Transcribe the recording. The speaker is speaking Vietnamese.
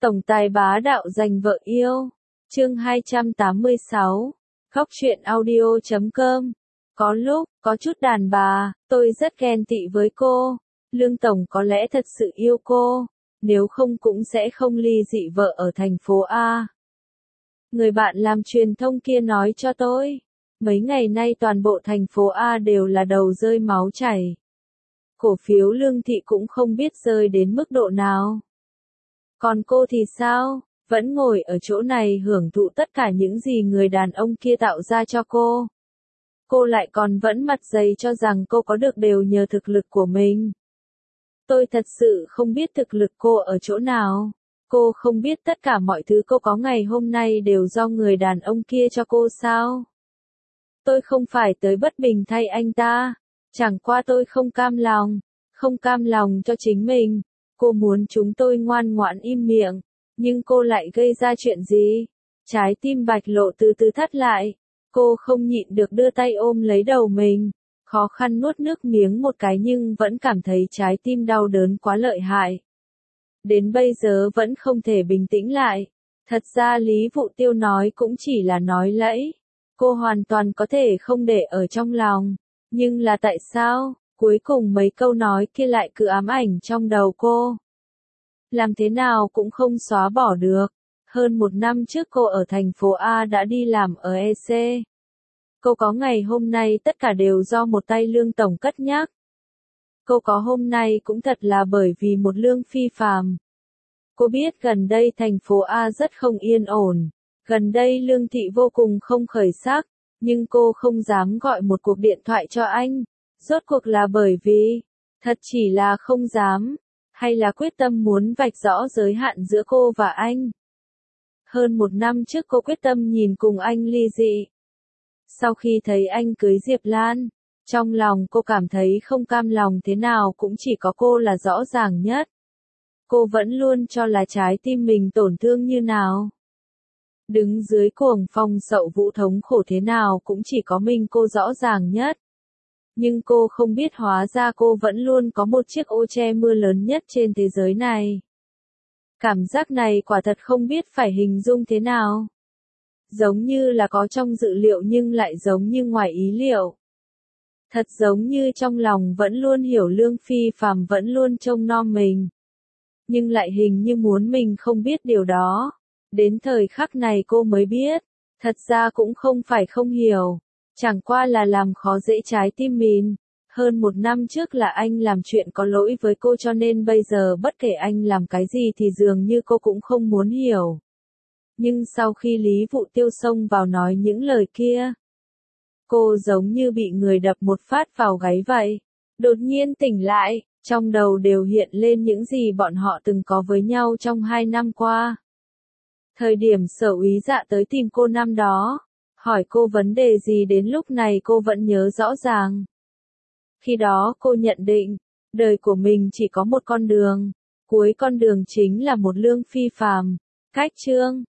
Tổng tài bá đạo giành vợ yêu. Chương 286. Góc truyện audio.com. Có lúc, có chút đàn bà, tôi rất ghen tị với cô. Lương Tổng có lẽ thật sự yêu cô, nếu không cũng sẽ không ly dị vợ ở thành phố A. Người bạn làm truyền thông kia nói cho tôi, mấy ngày nay toàn bộ thành phố A đều là đầu rơi máu chảy. Cổ phiếu Lương Thị cũng không biết rơi đến mức độ nào. Còn cô thì sao? Vẫn ngồi ở chỗ này hưởng thụ tất cả những gì người đàn ông kia tạo ra cho cô. Cô lại còn vẫn mặt dày cho rằng cô có được đều nhờ thực lực của mình. Tôi thật sự không biết thực lực cô ở chỗ nào. Cô không biết tất cả mọi thứ cô có ngày hôm nay đều do người đàn ông kia cho cô sao? Tôi không phải tới bất bình thay anh ta. Chẳng qua tôi không cam lòng cho chính mình. Cô muốn chúng tôi ngoan ngoãn im miệng, nhưng cô lại gây ra chuyện gì? Trái tim Bạch Lộ từ từ thắt lại, cô không nhịn được đưa tay ôm lấy đầu mình, khó khăn nuốt nước miếng một cái nhưng vẫn cảm thấy trái tim đau đớn quá lợi hại. Đến bây giờ vẫn không thể bình tĩnh lại. Thật ra Lý Vụ Tiêu nói cũng chỉ là nói lẫy, cô hoàn toàn có thể không để ở trong lòng, nhưng là tại sao? Cuối cùng mấy câu nói kia lại cứ ám ảnh trong đầu cô. Làm thế nào cũng không xóa bỏ được. Hơn một năm trước cô ở thành phố A đã đi làm ở EC. Cô có ngày hôm nay tất cả đều do một tay Lương Tổng cất nhắc. Cô có hôm nay cũng thật là bởi vì một Lương phi phàm. Cô biết gần đây thành phố A rất không yên ổn. Gần đây Lương Thị vô cùng không khởi sắc. Nhưng cô không dám gọi một cuộc điện thoại cho anh. Rốt cuộc là bởi vì, thật chỉ là không dám, hay là quyết tâm muốn vạch rõ giới hạn giữa cô và anh. Hơn một năm trước cô quyết tâm nhìn cùng anh ly dị. Sau khi thấy anh cưới Diệp Lan, trong lòng cô cảm thấy không cam lòng thế nào cũng chỉ có cô là rõ ràng nhất. Cô vẫn luôn cho là trái tim mình tổn thương như nào. Đứng dưới cuồng phong Sậu Vũ thống khổ thế nào cũng chỉ có mình cô rõ ràng nhất. Nhưng cô không biết hóa ra cô vẫn luôn có một chiếc ô che mưa lớn nhất trên thế giới này. Cảm giác này quả thật không biết phải hình dung thế nào. Giống như là có trong dự liệu nhưng lại giống như ngoài ý liệu. Thật giống như trong lòng vẫn luôn hiểu Lương phi phàm vẫn luôn trông nom mình. Nhưng lại hình như muốn mình không biết điều đó. Đến thời khắc này cô mới biết. Thật ra cũng không phải không hiểu. Chẳng qua là làm khó dễ trái tim mình. Hơn một năm trước là anh làm chuyện có lỗi với cô cho nên bây giờ bất kể anh làm cái gì thì dường như cô cũng không muốn hiểu. Nhưng sau khi Lý Vụ Tiêu xông vào nói những lời kia, cô giống như bị người đập một phát vào gáy vậy. Đột nhiên tỉnh lại, trong đầu đều hiện lên những gì bọn họ từng có với nhau trong 2 năm qua. Thời điểm Sở Úy Dạ tới tìm cô năm đó, hỏi cô vấn đề gì đến lúc này cô vẫn nhớ rõ ràng. Khi đó cô nhận định, đời của mình chỉ có một con đường, cuối con đường chính là một Lương phi phàm. Cách chương